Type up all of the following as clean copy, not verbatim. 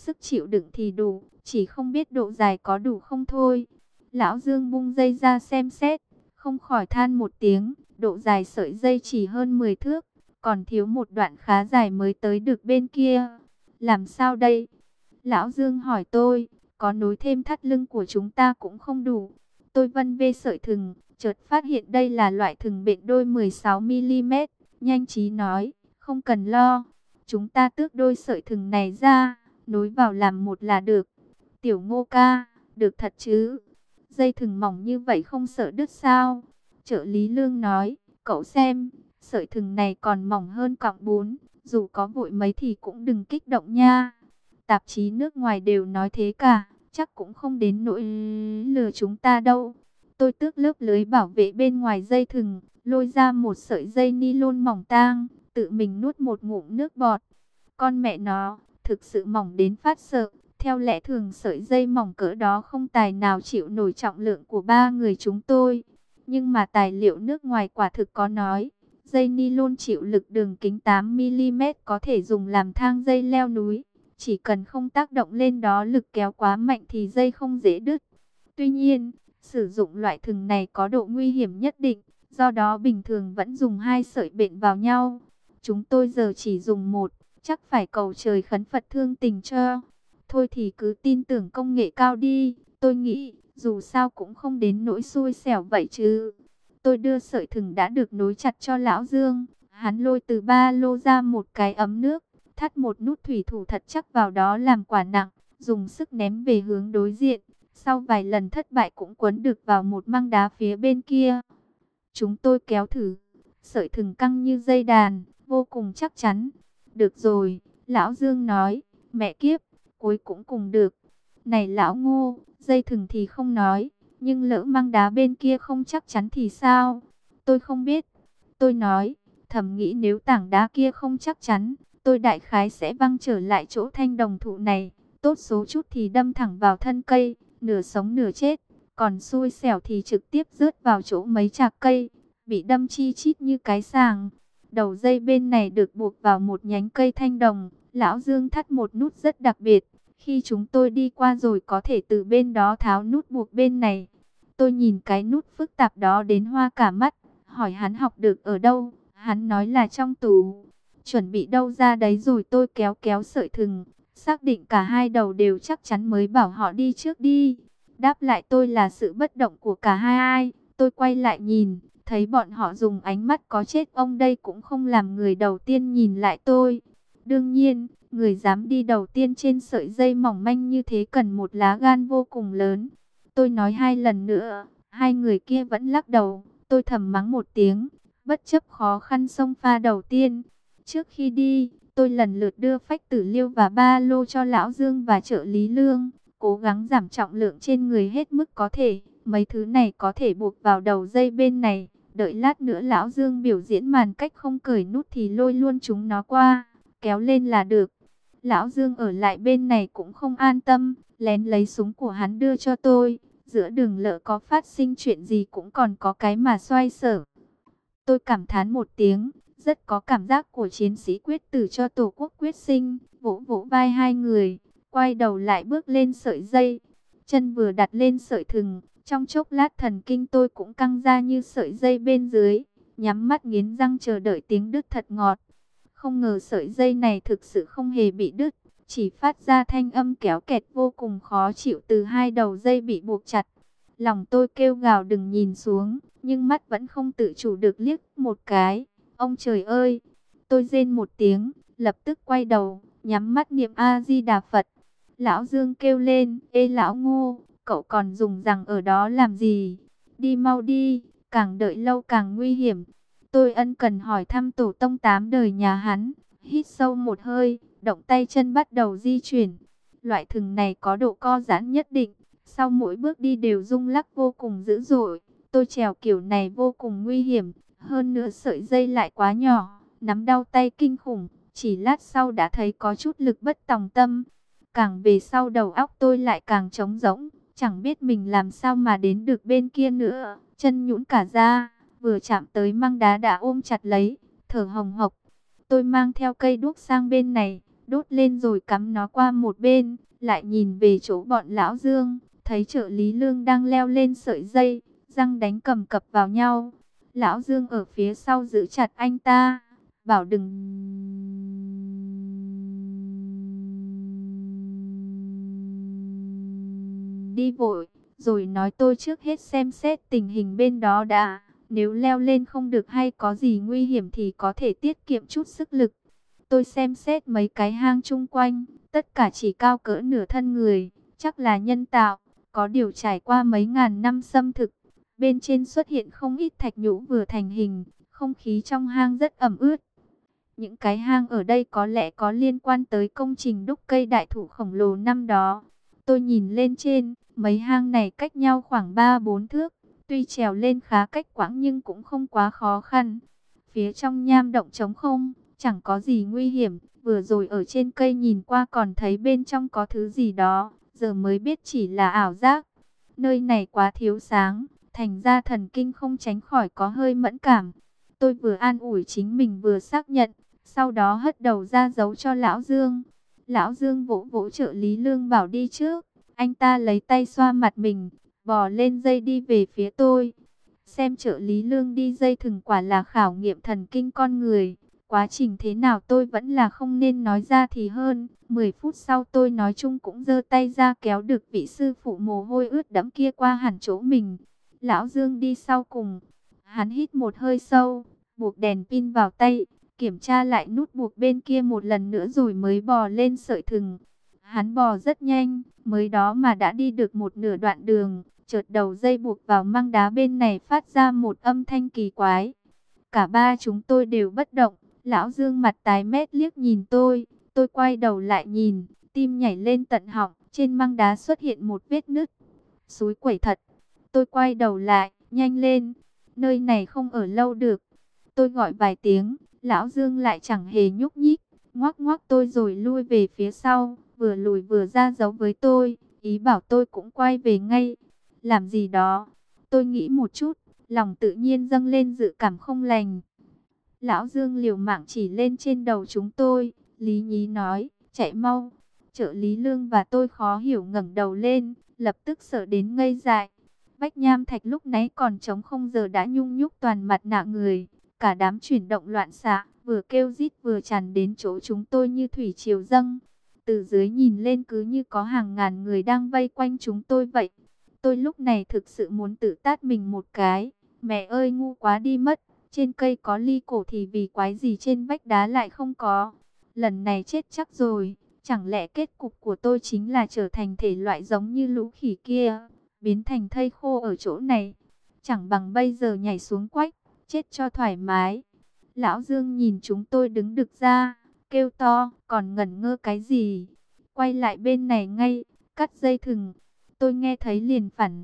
sức chịu đựng thì đủ, chỉ không biết độ dài có đủ không thôi. Lão Dương bung dây ra xem xét, không khỏi than một tiếng, độ dài sợi dây chỉ hơn 10 thước, còn thiếu một đoạn khá dài mới tới được bên kia. Làm sao đây? Lão Dương hỏi tôi, có nối thêm thắt lưng của chúng ta cũng không đủ. Tôi vân vê sợi thừng, chợt phát hiện đây là loại thừng bện đôi 16mm, nhanh trí nói, không cần lo. Chúng ta tước đôi sợi thừng này ra, nối vào làm một là được. Tiểu Ngô ca, được thật chứ? Dây thừng mỏng như vậy không sợ đứt sao? Trợ lý Lương nói, cậu xem, sợi thừng này còn mỏng hơn cọng bún, dù có vội mấy thì cũng đừng kích động nha. Tạp chí nước ngoài đều nói thế cả, chắc cũng không đến nỗi lừa chúng ta đâu. Tôi tước lớp lưới bảo vệ bên ngoài dây thừng, lôi ra một sợi dây ni lông mỏng tang, tự mình nuốt một ngụm nước bọt. Con mẹ nó, thực sự mỏng đến phát sợ. Theo lẽ thường sợi dây mỏng cỡ đó không tài nào chịu nổi trọng lượng của ba người chúng tôi. Nhưng mà tài liệu nước ngoài quả thực có nói, dây ni lông chịu lực đường kính 8mm có thể dùng làm thang dây leo núi. Chỉ cần không tác động lên đó lực kéo quá mạnh thì dây không dễ đứt. Tuy nhiên, sử dụng loại thừng này có độ nguy hiểm nhất định, do đó bình thường vẫn dùng hai sợi bện vào nhau. Chúng tôi giờ chỉ dùng một, chắc phải cầu trời khấn Phật thương tình cho. Thôi thì cứ tin tưởng công nghệ cao đi, tôi nghĩ dù sao cũng không đến nỗi xui xẻo vậy chứ. Tôi đưa sợi thừng đã được nối chặt cho Lão Dương, hắn lôi từ ba lô ra một cái ấm nước, thắt một nút thủy thủ thật chắc vào đó làm quả nặng, dùng sức ném về hướng đối diện. Sau vài lần thất bại cũng quấn được vào một măng đá phía bên kia. Chúng tôi kéo thử, sợi thừng căng như dây đàn, vô cùng chắc chắn. Được rồi, Lão Dương nói, mẹ kiếp, cuối cũng cùng được. Này Lão Ngô, dây thừng thì không nói, nhưng lỡ măng đá bên kia không chắc chắn thì sao? Tôi không biết. Tôi nói, thầm nghĩ nếu tảng đá kia không chắc chắn, tôi đại khái sẽ văng trở lại chỗ thanh đồng thụ này. Tốt số chút thì đâm thẳng vào thân cây, nửa sống nửa chết. Còn xui xẻo thì trực tiếp rớt vào chỗ mấy chạc cây, bị đâm chi chít như cái sàng. Đầu dây bên này được buộc vào một nhánh cây thanh đồng. Lão Dương thắt một nút rất đặc biệt. Khi chúng tôi đi qua rồi có thể từ bên đó tháo nút buộc bên này. Tôi nhìn cái nút phức tạp đó đến hoa cả mắt. Hỏi hắn học được ở đâu. Hắn nói là trong tủ. Chuẩn bị đâu ra đấy rồi tôi kéo kéo sợi thừng. Xác định cả hai đầu đều chắc chắn mới bảo họ đi trước đi. Đáp lại tôi là sự bất động của cả hai ai. Tôi quay lại nhìn, thấy bọn họ dùng ánh mắt có chết ông đây cũng không làm người đầu tiên nhìn lại tôi. Đương nhiên, người dám đi đầu tiên trên sợi dây mỏng manh như thế cần một lá gan vô cùng lớn. Tôi nói hai lần nữa, hai người kia vẫn lắc đầu. Tôi thầm mắng một tiếng, bất chấp khó khăn xông pha đầu tiên. Trước khi đi, tôi lần lượt đưa phách tử liêu và ba lô cho Lão Dương và trợ lý Lương. Cố gắng giảm trọng lượng trên người hết mức có thể. Mấy thứ này có thể buộc vào đầu dây bên này. Đợi lát nữa Lão Dương biểu diễn màn cách không cởi nút thì lôi luôn chúng nó qua. Kéo lên là được. Lão Dương ở lại bên này cũng không an tâm. Lén lấy súng của hắn đưa cho tôi. Giữa đường lỡ có phát sinh chuyện gì cũng còn có cái mà xoay sở. Tôi cảm thán một tiếng. Rất có cảm giác của chiến sĩ quyết tử cho tổ quốc quyết sinh. Vỗ vỗ vai hai người. Quay đầu lại bước lên sợi dây. Chân vừa đặt lên sợi thừng. Trong chốc lát thần kinh tôi cũng căng ra như sợi dây bên dưới. Nhắm mắt nghiến răng chờ đợi tiếng đứt thật ngọt. Không ngờ sợi dây này thực sự không hề bị đứt. Chỉ phát ra thanh âm kéo kẹt vô cùng khó chịu từ hai đầu dây bị buộc chặt. Lòng tôi kêu gào đừng nhìn xuống. Nhưng mắt vẫn không tự chủ được liếc một cái. Ông trời ơi! Tôi rên một tiếng. Lập tức quay đầu. Nhắm mắt niệm A-di-đà Phật. Lão Dương kêu lên, ê Lão Ngô, cậu còn dùng rằng ở đó làm gì? Đi mau đi, càng đợi lâu càng nguy hiểm. Tôi ân cần hỏi thăm tổ tông 8 đời nhà hắn, hít sâu một hơi, động tay chân bắt đầu di chuyển. Loại thừng này có độ co giãn nhất định, sau mỗi bước đi đều rung lắc vô cùng dữ dội. Tôi trèo kiểu này vô cùng nguy hiểm, hơn nữa sợi dây lại quá nhỏ, nắm đau tay kinh khủng, chỉ lát sau đã thấy có chút lực bất tòng tâm. Càng về sau đầu óc tôi lại càng trống rỗng, chẳng biết mình làm sao mà đến được bên kia nữa, chân nhũn cả ra, vừa chạm tới măng đá đã ôm chặt lấy, thở hồng hộc. Tôi mang theo cây đuốc sang bên này, đốt lên rồi cắm nó qua một bên, lại nhìn về chỗ bọn Lão Dương, thấy trợ lý Lương đang leo lên sợi dây, răng đánh cầm cập vào nhau. Lão Dương ở phía sau giữ chặt anh ta, bảo đừng đi vội, rồi nói tôi trước hết xem xét tình hình bên đó đã. Nếu leo lên không được hay có gì nguy hiểm thì có thể tiết kiệm chút sức lực. Tôi xem xét mấy cái hang chung quanh, tất cả chỉ cao cỡ nửa thân người, chắc là nhân tạo, có điều trải qua mấy ngàn năm xâm thực. Bên trên xuất hiện không ít thạch nhũ vừa thành hình, không khí trong hang rất ẩm ướt. Những cái hang ở đây có lẽ có liên quan tới công trình đúc cây đại thụ khổng lồ năm đó. Tôi nhìn lên trên, mấy hang này cách nhau khoảng 3-4 thước. Tuy trèo lên khá cách quãng nhưng cũng không quá khó khăn. Phía trong nham động trống không, chẳng có gì nguy hiểm. Vừa rồi ở trên cây nhìn qua còn thấy bên trong có thứ gì đó, giờ mới biết chỉ là ảo giác. Nơi này quá thiếu sáng, thành ra thần kinh không tránh khỏi có hơi mẫn cảm. Tôi vừa an ủi chính mình vừa xác nhận, sau đó hất đầu ra dấu cho Lão Dương. Lão Dương vỗ vỗ trợ lý Lương bảo đi trước. Anh ta lấy tay xoa mặt mình, bò lên dây đi về phía tôi. Xem trợ lý Lương đi dây thừng quả là khảo nghiệm thần kinh con người. Quá trình thế nào tôi vẫn là không nên nói ra thì hơn. 10 phút sau tôi nói chung cũng giơ tay ra kéo được vị sư phụ mồ hôi ướt đẫm kia qua hẳn chỗ mình. Lão Dương đi sau cùng. Hắn hít một hơi sâu, buộc đèn pin vào tay, kiểm tra lại nút buộc bên kia một lần nữa rồi mới bò lên sợi thừng. Hắn bò rất nhanh, mới đó mà đã đi được một nửa đoạn đường, chợt đầu dây buộc vào măng đá bên này phát ra một âm thanh kỳ quái. Cả ba chúng tôi đều bất động, Lão Dương mặt tái mét liếc nhìn tôi quay đầu lại nhìn, tim nhảy lên tận họng, trên măng đá xuất hiện một vết nứt. Xúi quẩy thật, tôi quay đầu lại, nhanh lên, nơi này không ở lâu được. Tôi gọi vài tiếng, Lão Dương lại chẳng hề nhúc nhích, ngoắc ngoắc tôi rồi lui về phía sau, vừa lùi vừa ra dấu với tôi, ý bảo tôi cũng quay về ngay. Làm gì đó? Tôi nghĩ một chút, lòng tự nhiên dâng lên dự cảm không lành. Lão Dương liều mạng chỉ lên trên đầu chúng tôi, lý nhí nói, chạy mau. Trợ lý Lương và tôi khó hiểu ngẩng đầu lên, lập tức sợ đến ngây dại. Vách nham thạch lúc nãy còn trống không giờ đã nhung nhúc toàn mặt nạ người. Cả đám chuyển động loạn xạ, vừa kêu rít vừa tràn đến chỗ chúng tôi như thủy triều dâng. Từ dưới nhìn lên cứ như có hàng ngàn người đang vây quanh chúng tôi vậy. Tôi lúc này thực sự muốn tự tát mình một cái. Mẹ ơi ngu quá đi mất. Trên cây có ly cổ thì vì quái gì trên vách đá lại không có. Lần này chết chắc rồi. Chẳng lẽ kết cục của tôi chính là trở thành thể loại giống như lũ khỉ kia, biến thành thây khô ở chỗ này. Chẳng bằng bây giờ nhảy xuống quách, chết cho thoải mái. Lão Dương nhìn chúng tôi đứng đực ra, kêu to, còn ngẩn ngơ cái gì? Quay lại bên này ngay, cắt dây thừng. Tôi nghe thấy liền phản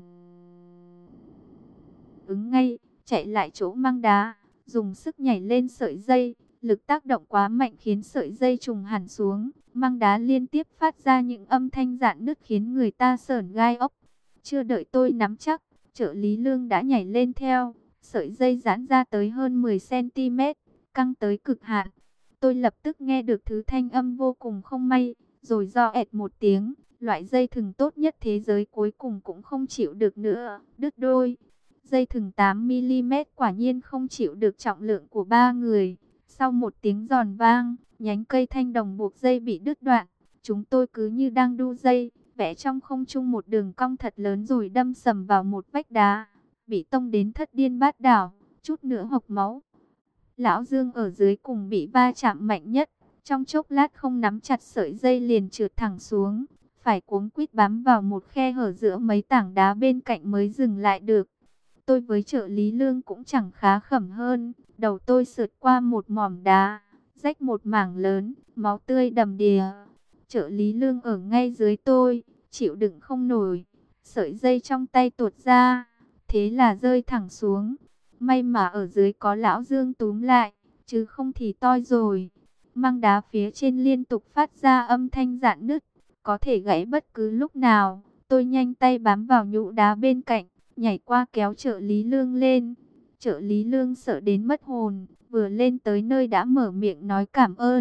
ứng ngay, chạy lại chỗ măng đá, dùng sức nhảy lên sợi dây. Lực tác động quá mạnh khiến sợi dây trùng hẳn xuống, măng đá liên tiếp phát ra những âm thanh rạn nứt khiến người ta sởn gai ốc. Chưa đợi tôi nắm chắc, trợ lý Lương đã nhảy lên theo, sợi dây giãn ra tới hơn 10 cm, căng tới cực hạn. Tôi lập tức nghe được thứ thanh âm vô cùng không may, rồi do ẹt một tiếng, loại dây thừng tốt nhất thế giới cuối cùng cũng không chịu được nữa, đứt đôi. Dây thừng 8mm quả nhiên không chịu được trọng lượng của ba người. Sau một tiếng giòn vang, nhánh cây thanh đồng buộc dây bị đứt đoạn. Chúng tôi cứ như đang đu dây, vẽ trong không trung một đường cong thật lớn rồi đâm sầm vào một vách đá. Bị tông đến thất điên bát đảo, chút nữa hộc máu. Lão Dương ở dưới cùng bị va chạm mạnh nhất. Trong chốc lát không nắm chặt sợi dây liền trượt thẳng xuống. Phải cuống quýt bám vào một khe hở giữa mấy tảng đá bên cạnh mới dừng lại được. Tôi với trợ lý Lương cũng chẳng khá khẩm hơn. Đầu tôi sượt qua một mỏm đá, rách một mảng lớn, máu tươi đầm đìa. Trợ lý Lương ở ngay dưới tôi, chịu đựng không nổi. Sợi dây trong tay tuột ra, thế là rơi thẳng xuống. May mà ở dưới có Lão Dương túm lại, chứ không thì toi rồi. Măng đá phía trên liên tục phát ra âm thanh rạn nứt, có thể gãy bất cứ lúc nào. Tôi nhanh tay bám vào nhũ đá bên cạnh, nhảy qua kéo trợ lý Lương lên. Trợ lý Lương sợ đến mất hồn, vừa lên tới nơi đã mở miệng nói cảm ơn.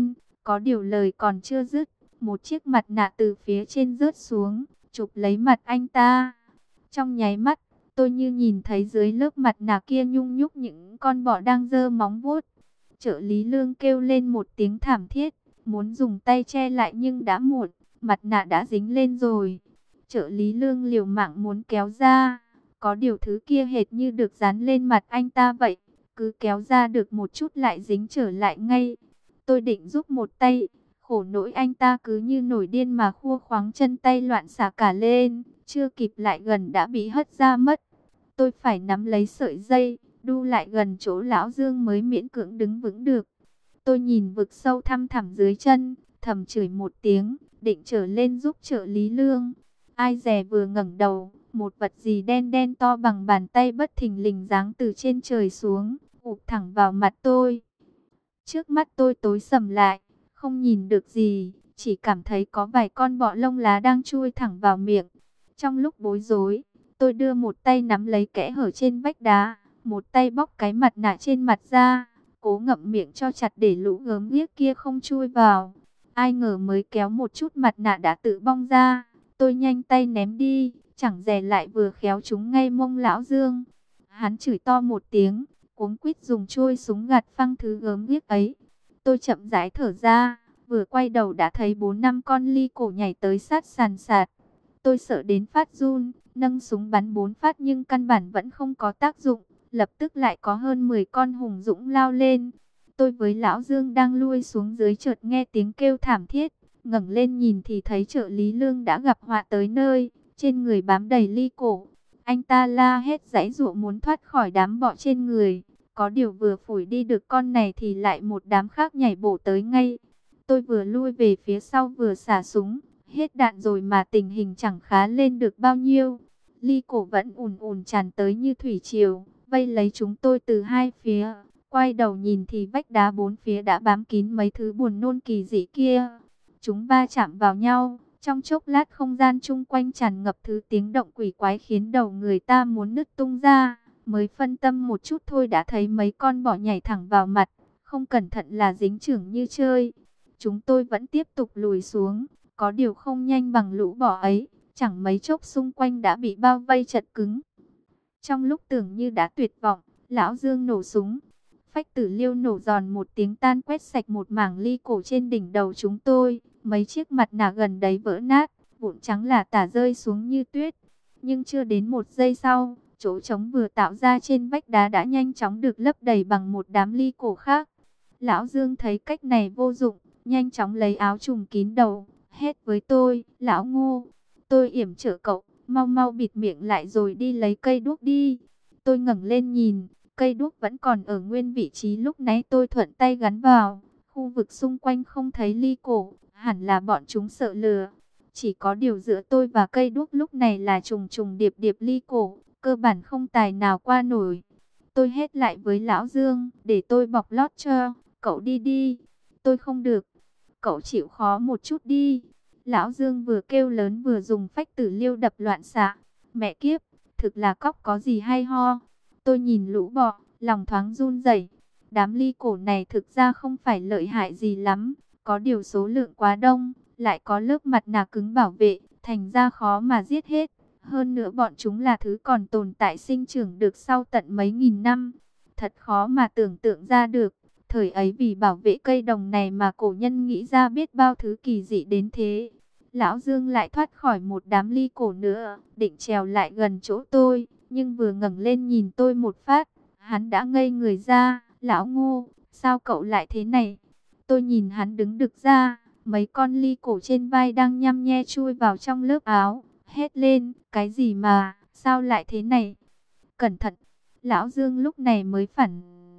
Có điều lời còn chưa dứt, một chiếc mặt nạ từ phía trên rớt xuống, chụp lấy mặt anh ta. Trong nháy mắt, tôi như nhìn thấy dưới lớp mặt nạ kia nhung nhúc những con bọ đang giơ móng vuốt. Trợ lý Lương kêu lên một tiếng thảm thiết, muốn dùng tay che lại nhưng đã muộn, mặt nạ đã dính lên rồi. Trợ lý Lương liều mạng muốn kéo ra, có điều thứ kia hệt như được dán lên mặt anh ta vậy, cứ kéo ra được một chút lại dính trở lại ngay. Tôi định giúp một tay, khổ nỗi anh ta cứ như nổi điên mà khua khoáng chân tay loạn xả cả lên, chưa kịp lại gần đã bị hất ra mất. Tôi phải nắm lấy sợi dây, đu lại gần chỗ lão Dương mới miễn cưỡng đứng vững được. Tôi nhìn vực sâu thăm thẳm dưới chân, thầm chửi một tiếng, định trở lên giúp trợ lý Lương. Ai dè vừa ngẩng đầu, một vật gì đen đen to bằng bàn tay bất thình lình giáng từ trên trời xuống, ụp thẳng vào mặt tôi. Trước mắt tôi tối sầm lại, không nhìn được gì, chỉ cảm thấy có vài con bọ lông lá đang chui thẳng vào miệng. Trong lúc bối rối, tôi đưa một tay nắm lấy kẽ hở trên vách đá, một tay bóc cái mặt nạ trên mặt ra, cố ngậm miệng cho chặt để lũ gớm ghiếc kia không chui vào. Ai ngờ mới kéo một chút mặt nạ đã tự bong ra, tôi nhanh tay ném đi, chẳng dè lại vừa khéo trúng ngay mông lão Dương. Hắn chửi to một tiếng, cuống quýt dùng trôi súng gạt phăng thứ gớm ghiếc ấy. Tôi chậm rãi thở ra, vừa quay đầu đã thấy 4-5 con ly cổ nhảy tới sát sàn sạt. Tôi sợ đến phát run, nâng súng bắn 4 phát nhưng căn bản vẫn không có tác dụng. Lập tức lại có hơn 10 con hùng dũng lao lên. Tôi với lão Dương đang lui xuống dưới chợt nghe tiếng kêu thảm thiết. Ngẩng lên nhìn thì thấy trợ lý Lương đã gặp họa tới nơi, trên người bám đầy ly cổ. Anh ta la hết giãy giụa muốn thoát khỏi đám bọ trên người. Có điều vừa phủi đi được con này thì lại một đám khác nhảy bổ tới ngay. Tôi vừa lui về phía sau vừa xả súng. Hết đạn rồi mà tình hình chẳng khá lên được bao nhiêu. Ly cổ vẫn ùn ùn tràn tới như thủy triều, vây lấy chúng tôi từ hai phía. Quay đầu nhìn thì vách đá bốn phía đã bám kín mấy thứ buồn nôn kỳ dị kia. Chúng va chạm vào nhau, trong chốc lát không gian chung quanh tràn ngập thứ tiếng động quỷ quái khiến đầu người ta muốn nứt tung ra. Mới phân tâm một chút thôi đã thấy mấy con bọ nhảy thẳng vào mặt, không cẩn thận là dính chưởng như chơi. Chúng tôi vẫn tiếp tục lùi xuống, có điều không nhanh bằng lũ bọ ấy, chẳng mấy chốc xung quanh đã bị bao vây chật cứng. Trong lúc tưởng như đã tuyệt vọng, lão Dương nổ súng. Phách Tử Liêu nổ giòn một tiếng tan quét sạch một mảng ly cổ trên đỉnh đầu chúng tôi. Mấy chiếc mặt nạ gần đấy vỡ nát, vụn trắng là tả rơi xuống như tuyết. Nhưng chưa đến một giây sau, chỗ trống vừa tạo ra trên vách đá đã nhanh chóng được lấp đầy bằng một đám ly cổ khác. Lão Dương thấy cách này vô dụng, nhanh chóng lấy áo trùm kín đầu, hét với tôi, lão Ngô, tôi yểm trợ cậu, mau mau bịt miệng lại rồi đi lấy cây đuốc đi. Tôi ngẩng lên nhìn, cây đuốc vẫn còn ở nguyên vị trí lúc nãy tôi thuận tay gắn vào. Khu vực xung quanh không thấy ly cổ, hẳn là bọn chúng sợ lừa. Chỉ có điều giữa tôi và cây đuốc lúc này là trùng trùng điệp điệp ly cổ, cơ bản không tài nào qua nổi. Tôi hét lại với lão Dương, để tôi bọc lót cho, cậu đi đi. Tôi không được, cậu chịu khó một chút đi. Lão Dương vừa kêu lớn vừa dùng Phách Tử Liêu đập loạn xạ. Mẹ kiếp, thực là cóc có gì hay ho. Tôi nhìn lũ bọ, lòng thoáng run rẩy. Đám ly cổ này thực ra không phải lợi hại gì lắm, có điều số lượng quá đông, lại có lớp mặt nạ cứng bảo vệ, thành ra khó mà giết hết. Hơn nữa bọn chúng là thứ còn tồn tại sinh trưởng được sau tận mấy nghìn năm. Thật khó mà tưởng tượng ra được. Thời ấy vì bảo vệ cây đồng này mà cổ nhân nghĩ ra biết bao thứ kỳ dị đến thế. Lão Dương lại thoát khỏi một đám ly cổ nữa, định trèo lại gần chỗ tôi, nhưng vừa ngẩng lên nhìn tôi một phát, hắn đã ngây người ra. Lão Ngô, sao cậu lại thế này? Tôi nhìn hắn đứng đực ra, mấy con ly cổ trên vai đang nhăm nhe chui vào trong lớp áo, hét lên, cái gì mà, sao lại thế này? Cẩn thận! Lão Dương lúc này mới phản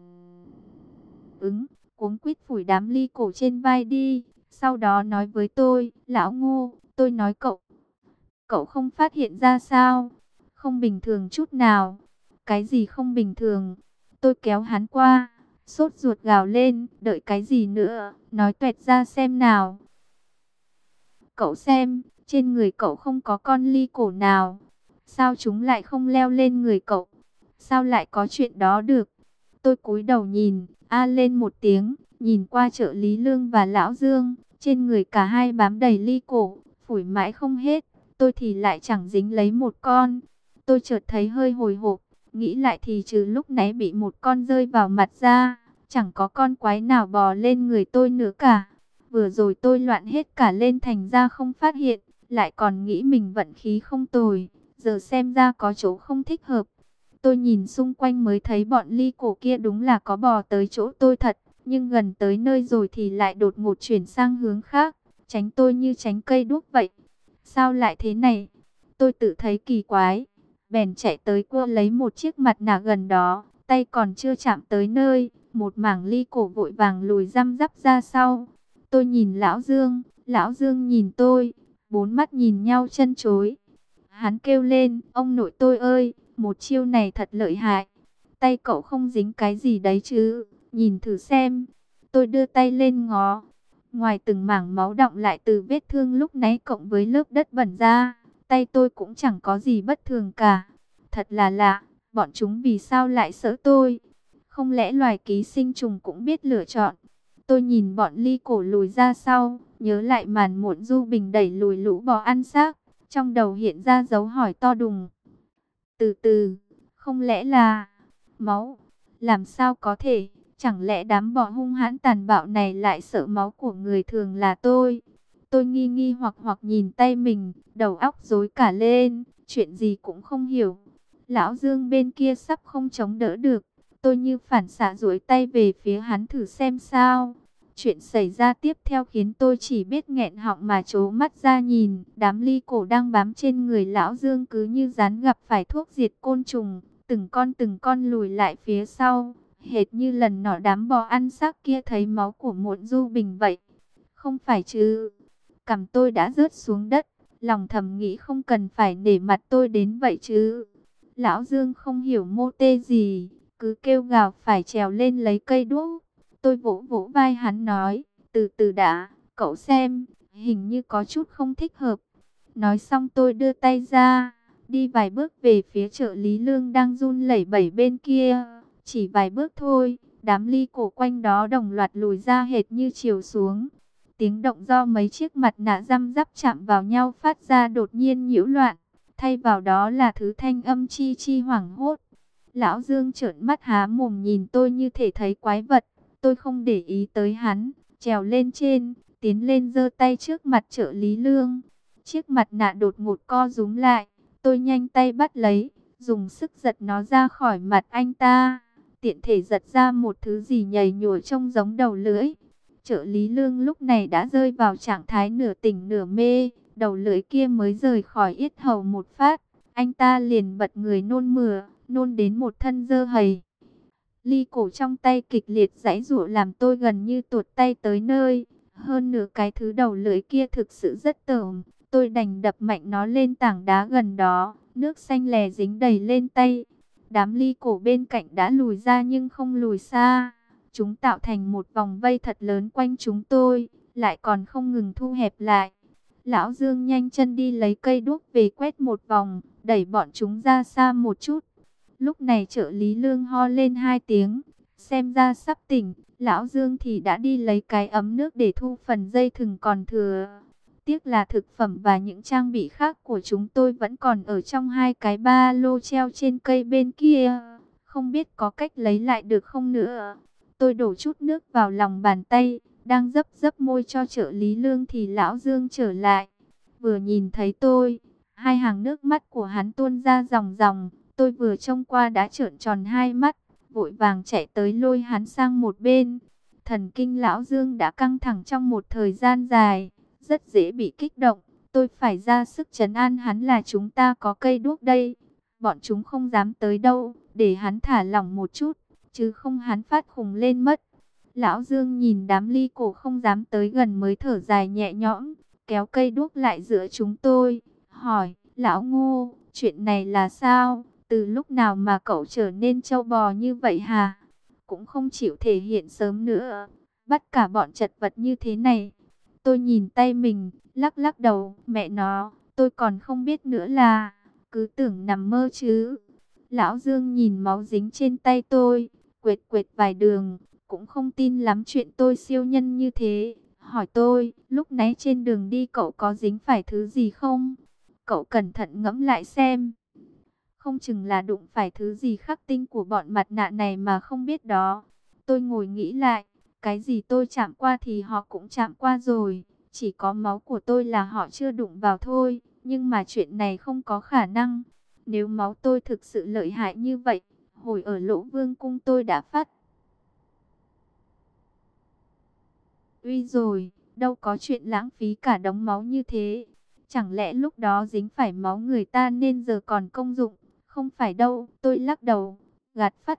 ứng, cuống quýt phủi đám ly cổ trên vai đi, sau đó nói với tôi, lão Ngô, tôi nói cậu không phát hiện ra sao? Không bình thường chút nào. Cái gì không bình thường? Tôi kéo hắn qua, sốt ruột gào lên, đợi cái gì nữa, nói toẹt ra xem nào. Cậu xem, trên người cậu không có con ly cổ nào. Sao chúng lại không leo lên người cậu? Sao lại có chuyện đó được? Tôi cúi đầu nhìn, a lên một tiếng, nhìn qua trợ lý Lương và Lão Dương, trên người cả hai bám đầy ly cổ, phủi mãi không hết, tôi thì lại chẳng dính lấy một con. Tôi chợt thấy hơi hồi hộp, nghĩ lại thì trừ lúc nãy bị một con rơi vào mặt ra, chẳng có con quái nào bò lên người tôi nữa cả. Vừa rồi tôi loạn hết cả lên thành ra không phát hiện, lại còn nghĩ mình vận khí không tồi, giờ xem ra có chỗ không thích hợp. Tôi nhìn xung quanh mới thấy bọn ly cổ kia đúng là có bò tới chỗ tôi thật, nhưng gần tới nơi rồi thì lại đột ngột chuyển sang hướng khác, tránh tôi như tránh cây đuốc vậy. Sao lại thế này? Tôi tự thấy kỳ quái, bèn chạy tới cua lấy một chiếc mặt nạ gần đó, tay còn chưa chạm tới nơi, một mảng ly cổ vội vàng lùi răm rắp ra sau. Tôi nhìn Lão Dương nhìn tôi, bốn mắt nhìn nhau chân chối. Hắn kêu lên, ông nội tôi ơi, một chiêu này thật lợi hại. Tay cậu không dính cái gì đấy chứ, nhìn thử xem. Tôi đưa tay lên ngó. Ngoài từng mảng máu đọng lại từ vết thương lúc nãy cộng với lớp đất bẩn ra, tay tôi cũng chẳng có gì bất thường cả. Thật là lạ, bọn chúng vì sao lại sợ tôi? Không lẽ loài ký sinh trùng cũng biết lựa chọn? Tôi nhìn bọn ly cổ lùi ra sau, nhớ lại màn muộn Du Bình đẩy lùi lũ bò ăn xác. Trong đầu hiện ra dấu hỏi to đùng. Từ từ, không lẽ là máu? Làm sao có thể? Chẳng lẽ đám bọ hung hãn tàn bạo này lại sợ máu của người thường là tôi? Tôi nghi hoặc nhìn tay mình, đầu óc rối cả lên, chuyện gì cũng không hiểu. Lão Dương bên kia sắp không chống đỡ được, tôi như phản xạ duỗi tay về phía hắn thử xem sao. Chuyện xảy ra tiếp theo khiến tôi chỉ biết nghẹn họng mà trố mắt ra nhìn. Đám ly cổ đang bám trên người Lão Dương cứ như rắn gặp phải thuốc diệt côn trùng, từng con lùi lại phía sau, hệt như lần nọ đám bò ăn xác kia thấy máu của Muộn Du Bình vậy. Không phải chứ? Cằm tôi đã rớt xuống đất, lòng thầm nghĩ không cần phải nể mặt tôi đến vậy chứ. Lão Dương không hiểu mô tê gì, cứ kêu gào phải trèo lên lấy cây đuốc. Tôi vỗ vỗ vai hắn nói, từ từ đã, cậu xem, hình như có chút không thích hợp. Nói xong tôi đưa tay ra, đi vài bước về phía trợ lý Lương đang run lẩy bẩy bên kia. Chỉ vài bước thôi, đám ly cổ quanh đó đồng loạt lùi ra hệt như chiều xuống. Tiếng động do mấy chiếc mặt nạ răm rắp chạm vào nhau phát ra đột nhiên nhiễu loạn. Thay vào đó là thứ thanh âm chi chi hoảng hốt. Lão Dương trợn mắt há mồm nhìn tôi như thể thấy quái vật. Tôi không để ý tới hắn, trèo lên trên, tiến lên giơ tay trước mặt trợ lý Lương. Chiếc mặt nạ đột ngột co rúm lại, tôi nhanh tay bắt lấy, dùng sức giật nó ra khỏi mặt anh ta. Tiện thể giật ra một thứ gì nhầy nhủa trông giống đầu lưỡi. Trợ lý Lương lúc này đã rơi vào trạng thái nửa tỉnh nửa mê, đầu lưỡi kia mới rời khỏi yết hầu một phát, anh ta liền bật người nôn mửa, nôn đến một thân dơ hầy. Ly cổ trong tay kịch liệt giãy giụa làm tôi gần như tuột tay tới nơi. Hơn nữa cái thứ đầu lưỡi kia thực sự rất tởm. Tôi đành đập mạnh nó lên tảng đá gần đó. Nước xanh lè dính đầy lên tay. Đám ly cổ bên cạnh đã lùi ra nhưng không lùi xa. Chúng tạo thành một vòng vây thật lớn quanh chúng tôi, lại còn không ngừng thu hẹp lại. Lão Dương nhanh chân đi lấy cây đuốc về quét một vòng, đẩy bọn chúng ra xa một chút. Lúc này trợ lý Lương ho lên hai tiếng, xem ra sắp tỉnh. Lão Dương thì đã đi lấy cái ấm nước để thu phần dây thừng còn thừa. Tiếc là thực phẩm và những trang bị khác của chúng tôi vẫn còn ở trong hai cái ba lô treo trên cây bên kia. Không biết có cách lấy lại được không nữa. Tôi đổ chút nước vào lòng bàn tay, đang dấp dấp môi cho trợ lý Lương thì Lão Dương trở lại. Vừa nhìn thấy tôi, hai hàng nước mắt của hắn tuôn ra ròng ròng. Tôi vừa trông qua đã trợn tròn hai mắt, vội vàng chạy tới lôi hắn sang một bên. Thần kinh Lão Dương đã căng thẳng trong một thời gian dài, rất dễ bị kích động. Tôi phải ra sức trấn an hắn là chúng ta có cây đuốc đây. Bọn chúng không dám tới đâu, để hắn thả lỏng một chút, chứ không hắn phát khùng lên mất. Lão Dương nhìn đám ly cổ không dám tới gần mới thở dài nhẹ nhõm, kéo cây đuốc lại giữa chúng tôi, hỏi, Lão Ngô, chuyện này là sao? Từ lúc nào mà cậu trở nên trâu bò như vậy hả? Cũng không chịu thể hiện sớm nữa, bắt cả bọn chật vật như thế này. Tôi nhìn tay mình, lắc lắc đầu, mẹ nó, tôi còn không biết nữa là, cứ tưởng nằm mơ chứ. Lão Dương nhìn máu dính trên tay tôi, quệt quệt vài đường, cũng không tin lắm chuyện tôi siêu nhân như thế. Hỏi tôi, lúc nãy trên đường đi cậu có dính phải thứ gì không? Cậu cẩn thận ngẫm lại xem. Không chừng là đụng phải thứ gì khắc tinh của bọn mặt nạ này mà không biết đó. Tôi ngồi nghĩ lại, cái gì tôi chạm qua thì họ cũng chạm qua rồi. Chỉ có máu của tôi là họ chưa đụng vào thôi. Nhưng mà chuyện này không có khả năng. Nếu máu tôi thực sự lợi hại như vậy, hồi ở Lỗ Vương Cung tôi đã phát uy rồi, đâu có chuyện lãng phí cả đống máu như thế. Chẳng lẽ lúc đó dính phải máu người ta nên giờ còn công dụng? Không phải đâu, tôi lắc đầu, gạt phắt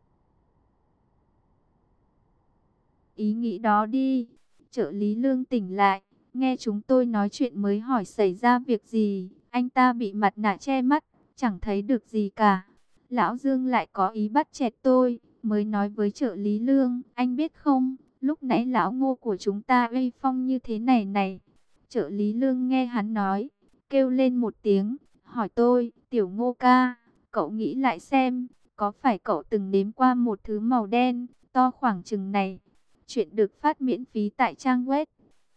ý nghĩ đó đi. Trợ lý Lương tỉnh lại, nghe chúng tôi nói chuyện mới hỏi xảy ra việc gì. Anh ta bị mặt nạ che mắt, chẳng thấy được gì cả. Lão Dương lại có ý bắt chẹt tôi, mới nói với trợ lý Lương, anh biết không, lúc nãy lão Ngô của chúng ta uy phong như thế này này. Trợ lý Lương nghe hắn nói, kêu lên một tiếng, hỏi tôi, Tiểu Ngô ca, cậu nghĩ lại xem, có phải cậu từng nếm qua một thứ màu đen, to khoảng chừng này? Chuyện được phát miễn phí tại trang web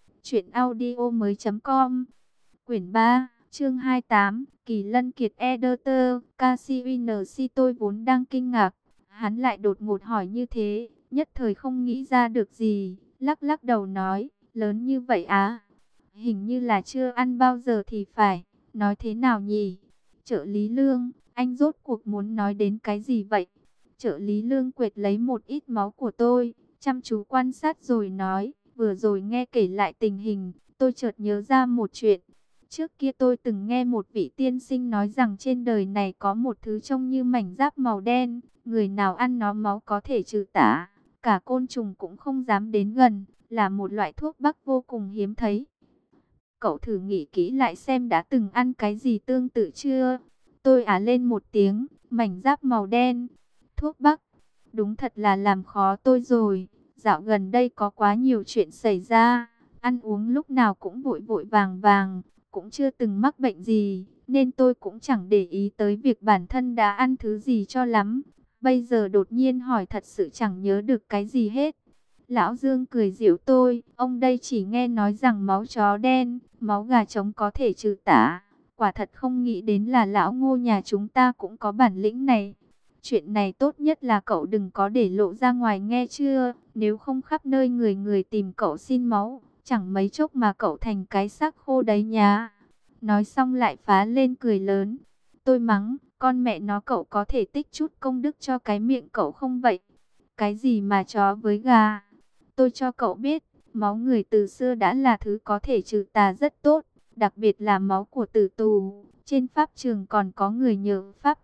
truyệnaudiomoi.com. Quyển 3, chương 28, Kỳ Lân Kiệt Editor, KCNC. Tôi vốn đang kinh ngạc, hắn lại đột ngột hỏi như thế, nhất thời không nghĩ ra được gì, lắc lắc đầu nói, lớn như vậy á? Hình như là chưa ăn bao giờ thì phải, nói thế nào nhỉ? Trợ lý Lương, anh rốt cuộc muốn nói đến cái gì vậy? Trợ lý Lương quệt lấy một ít máu của tôi, chăm chú quan sát rồi nói, vừa rồi nghe kể lại tình hình, tôi chợt nhớ ra một chuyện. Trước kia tôi từng nghe một vị tiên sinh nói rằng trên đời này có một thứ trông như mảnh giáp màu đen, người nào ăn nó máu có thể trừ tả, cả côn trùng cũng không dám đến gần, là một loại thuốc bắc vô cùng hiếm thấy. Cậu thử nghĩ kỹ lại xem đã từng ăn cái gì tương tự chưa? Tôi lên một tiếng, mảnh giáp màu đen, thuốc bắc, đúng thật là làm khó tôi rồi. Dạo gần đây có quá nhiều chuyện xảy ra, ăn uống lúc nào cũng vội vội vàng vàng, cũng chưa từng mắc bệnh gì, nên tôi cũng chẳng để ý tới việc bản thân đã ăn thứ gì cho lắm. Bây giờ đột nhiên hỏi thật sự chẳng nhớ được cái gì hết. Lão Dương cười giễu tôi, ông đây chỉ nghe nói rằng máu chó đen, máu gà trống có thể trừ tả. Quả thật không nghĩ đến là lão Ngô nhà chúng ta cũng có bản lĩnh này. Chuyện này tốt nhất là cậu đừng có để lộ ra ngoài nghe chưa, nếu không khắp nơi người người tìm cậu xin máu, chẳng mấy chốc mà cậu thành cái xác khô đấy nhá. Nói xong lại phá lên cười lớn. Tôi mắng, con mẹ nó, cậu có thể tích chút công đức cho cái miệng cậu không vậy? Cái gì mà chó với gà? Tôi cho cậu biết, máu người từ xưa đã là thứ có thể trừ tà rất tốt, đặc biệt là máu của tử tù. Trên pháp trường còn có người nhờ pháp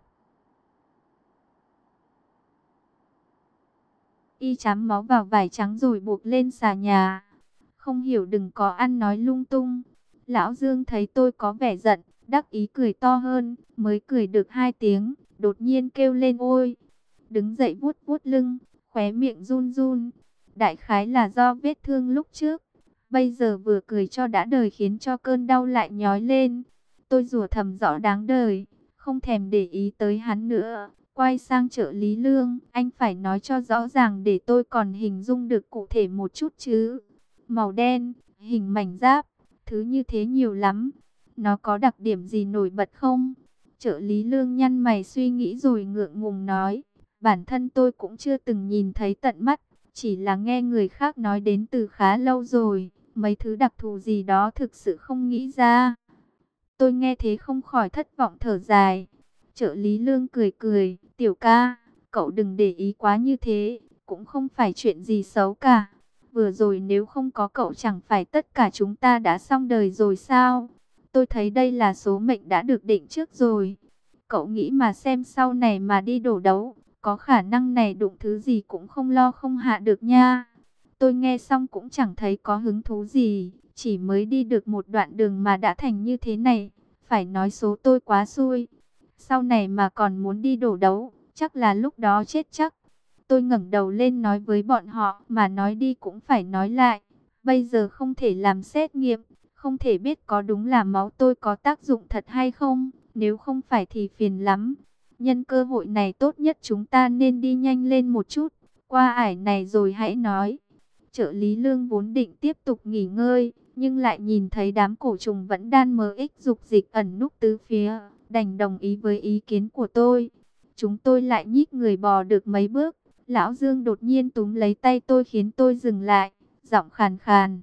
y chám máu vào vải trắng rồi buộc lên xà nhà. Không hiểu đừng có ăn nói lung tung. Lão Dương thấy tôi có vẻ giận, đắc ý cười to hơn, mới cười được 2 tiếng, đột nhiên kêu lên ôi. Đứng dậy vuốt vuốt lưng, khóe miệng run run. Đại khái là do vết thương lúc trước. Bây giờ vừa cười cho đã đời khiến cho cơn đau lại nhói lên. Tôi rủa thầm rõ đáng đời, không thèm để ý tới hắn nữa. Quay sang trợ lý Lương, anh phải nói cho rõ ràng để tôi còn hình dung được cụ thể một chút chứ. Màu đen, hình mảnh giáp, thứ như thế nhiều lắm. Nó có đặc điểm gì nổi bật không? Trợ lý Lương nhăn mày suy nghĩ rồi ngượng ngùng nói. Bản thân tôi cũng chưa từng nhìn thấy tận mắt, chỉ là nghe người khác nói đến từ khá lâu rồi. Mấy thứ đặc thù gì đó thực sự không nghĩ ra. Tôi nghe thế không khỏi thất vọng thở dài. Trợ lý Lương cười cười, Tiểu ca, cậu đừng để ý quá như thế, cũng không phải chuyện gì xấu cả. Vừa rồi nếu không có cậu chẳng phải tất cả chúng ta đã xong đời rồi sao? Tôi thấy đây là số mệnh đã được định trước rồi. Cậu nghĩ mà xem, sau này mà đi đổ đấu, có khả năng này đụng thứ gì cũng không lo không hạ được nha. Tôi nghe xong cũng chẳng thấy có hứng thú gì, chỉ mới đi được một đoạn đường mà đã thành như thế này. Phải nói số tôi quá xui. Sau này mà còn muốn đi đổ đấu, chắc là lúc đó chết chắc. Tôi ngẩng đầu lên nói với bọn họ, mà nói đi cũng phải nói lại. Bây giờ không thể làm xét nghiệm, không thể biết có đúng là máu tôi có tác dụng thật hay không. Nếu không phải thì phiền lắm. Nhân cơ hội này tốt nhất chúng ta nên đi nhanh lên một chút. qua ải này rồi hãy nói. Trợ lý Lương vốn định tiếp tục nghỉ ngơi, nhưng lại nhìn thấy đám cổ trùng vẫn đan mờ ích dục dịch ẩn núp tứ phía, đành đồng ý với ý kiến của tôi. Chúng tôi lại nhích người bò được mấy bước, Lão Dương đột nhiên túm lấy tay tôi khiến tôi dừng lại, giọng khàn khàn,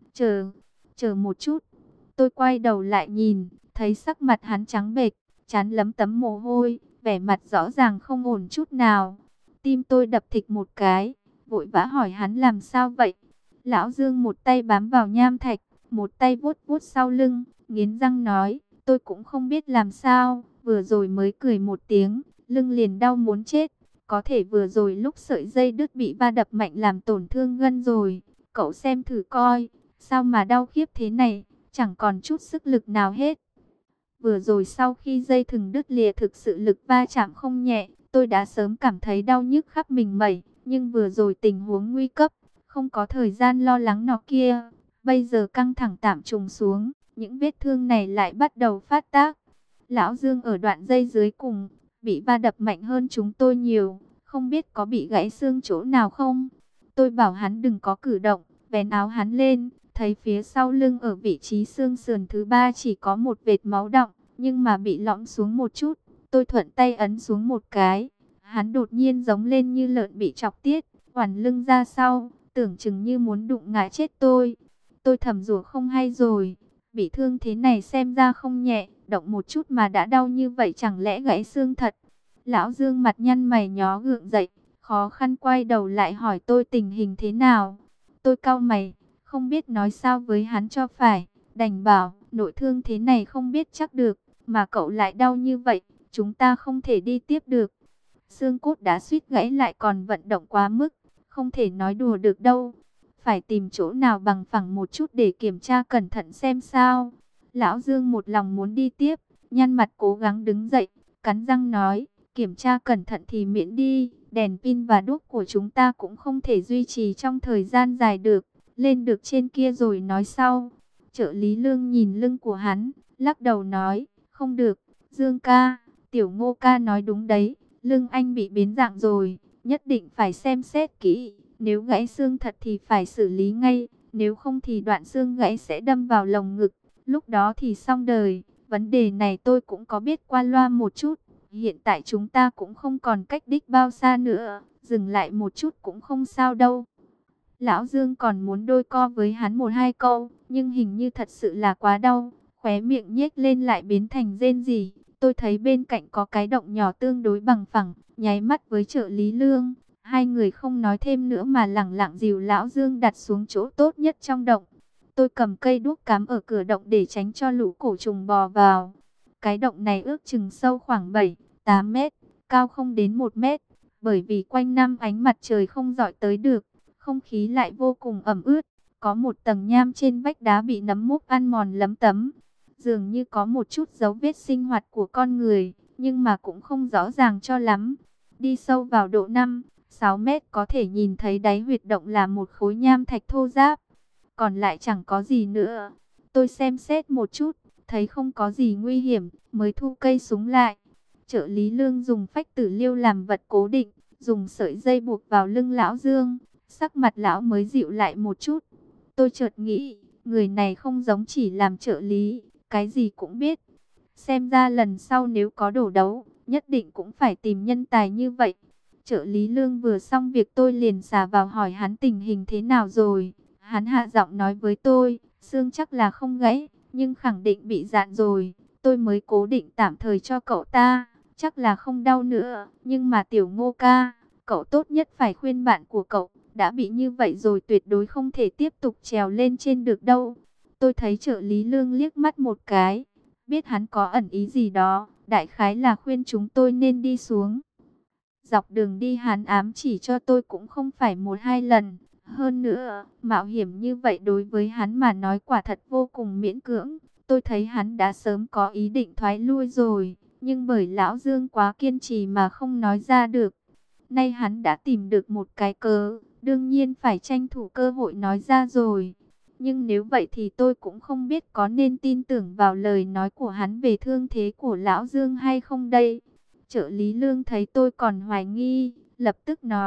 chờ một chút. Tôi quay đầu lại nhìn, thấy sắc mặt hắn trắng bệch, trán lấm tấm mồ hôi, vẻ mặt rõ ràng không ổn chút nào. Tim tôi đập thịch một cái, vội vã hỏi hắn làm sao vậy. Lão Dương một tay bám vào nham thạch, một tay vuốt vuốt sau lưng, nghiến răng nói, tôi cũng không biết làm sao, vừa rồi mới cười một tiếng, lưng liền đau muốn chết. Có thể vừa rồi lúc sợi dây đứt bị va đập mạnh làm tổn thương gân rồi, cậu xem thử coi, sao mà đau khiếp thế này, chẳng còn chút sức lực nào hết. Vừa rồi sau khi dây thừng đứt lìa thực sự lực va chạm không nhẹ, tôi đã sớm cảm thấy đau nhức khắp mình mẩy, nhưng vừa rồi tình huống nguy cấp, không có thời gian lo lắng nó kia. Bây giờ căng thẳng tạm trùng xuống, những vết thương này lại bắt đầu phát tác. Lão Dương ở đoạn dây dưới cùng, bị va đập mạnh hơn chúng tôi nhiều, không biết có bị gãy xương chỗ nào không. Tôi bảo hắn đừng có cử động, vén áo hắn lên, thấy phía sau lưng ở vị trí xương sườn thứ ba chỉ có một vệt máu đọng, nhưng mà bị lõm xuống một chút. Tôi thuận tay ấn xuống một cái, hắn đột nhiên giống lên như lợn bị chọc tiết, oằn lưng ra sau, tưởng chừng như muốn đụng ngã chết tôi. Tôi thầm rủa không hay rồi, bị thương thế này xem ra không nhẹ, động một chút mà đã đau như vậy chẳng lẽ gãy xương thật. Lão Dương mặt nhăn mày nhó gượng dậy, khó khăn quay đầu lại hỏi tôi tình hình thế nào. Tôi cau mày, không biết nói sao với hắn cho phải, đành bảo, nội thương thế này không biết chắc được, mà cậu lại đau như vậy, chúng ta không thể đi tiếp được. Xương cốt đã suýt gãy lại còn vận động quá mức, không thể nói đùa được đâu. Phải tìm chỗ nào bằng phẳng một chút để kiểm tra cẩn thận xem sao. Lão Dương một lòng muốn đi tiếp, nhăn mặt cố gắng đứng dậy, cắn răng nói, kiểm tra cẩn thận thì miễn đi, đèn pin và đuốc của chúng ta cũng không thể duy trì trong thời gian dài được, lên được trên kia rồi nói sau. Trợ lý Lương nhìn lưng của hắn, lắc đầu nói, không được, Dương ca, Tiểu Ngô ca nói đúng đấy, lưng anh bị biến dạng rồi, nhất định phải xem xét kỹ, nếu gãy xương thật thì phải xử lý ngay, nếu không thì đoạn xương gãy sẽ đâm vào lồng ngực, lúc đó thì xong đời. Vấn đề này tôi cũng có biết qua loa một chút, hiện tại chúng ta cũng không còn cách đích bao xa nữa, dừng lại một chút cũng không sao đâu. Lão Dương còn muốn đôi co với hắn một hai câu, nhưng hình như thật sự là quá đau, khóe miệng nhếch lên lại biến thành rên rỉ. Tôi thấy bên cạnh có cái động nhỏ tương đối bằng phẳng, nháy mắt với trợ lý Lương. Hai người không nói thêm nữa mà lẳng lặng dìu Lão Dương đặt xuống chỗ tốt nhất trong động. Tôi cầm cây đuốc cắm ở cửa động để tránh cho lũ cổ trùng bò vào. Cái động này ước chừng sâu khoảng 7-8 mét, cao không đến 1 mét, bởi vì quanh năm ánh mặt trời không rọi tới được. Không khí lại vô cùng ẩm ướt, có một tầng nham trên vách đá bị nấm mốc ăn mòn lấm tấm. Dường như có một chút dấu vết sinh hoạt của con người, nhưng mà cũng không rõ ràng cho lắm. Đi sâu vào độ 5-6 mét có thể nhìn thấy đáy huyệt động là một khối nham thạch thô ráp. Còn lại chẳng có gì nữa. Tôi xem xét một chút, thấy không có gì nguy hiểm, mới thu cây súng lại. Trợ lý Lương dùng phách tử liêu làm vật cố định, dùng sợi dây buộc vào lưng Lão Dương. Sắc mặt lão mới dịu lại một chút. Tôi chợt nghĩ, người này không giống chỉ làm trợ lý, cái gì cũng biết. Xem ra lần sau nếu có đổ đấu, nhất định cũng phải tìm nhân tài như vậy. Trợ lý Lương vừa xong việc tôi liền xả vào hỏi hắn tình hình thế nào rồi. Hắn hạ giọng nói với tôi, xương chắc là không gãy, nhưng khẳng định bị dạn rồi. Tôi mới cố định tạm thời cho cậu ta, chắc là không đau nữa. Nhưng mà Tiểu Ngô ca, cậu tốt nhất phải khuyên bạn của cậu. Đã bị như vậy rồi tuyệt đối không thể tiếp tục trèo lên trên được đâu. Tôi thấy trợ lý Lương liếc mắt một cái, biết hắn có ẩn ý gì đó, đại khái là khuyên chúng tôi nên đi xuống. Dọc đường đi hắn ám chỉ cho tôi cũng không phải 1-2 lần. Hơn nữa, mạo hiểm như vậy đối với hắn mà nói quả thật vô cùng miễn cưỡng. Tôi thấy hắn đã sớm có ý định thoái lui rồi, nhưng bởi Lão Dương quá kiên trì mà không nói ra được. Nay hắn đã tìm được một cái cớ, đương nhiên phải tranh thủ cơ hội nói ra rồi. Nhưng nếu vậy thì tôi cũng không biết có nên tin tưởng vào lời nói của hắn về thương thế của Lão Dương hay không đây. Trợ lý Lương thấy tôi còn hoài nghi, lập tức nói,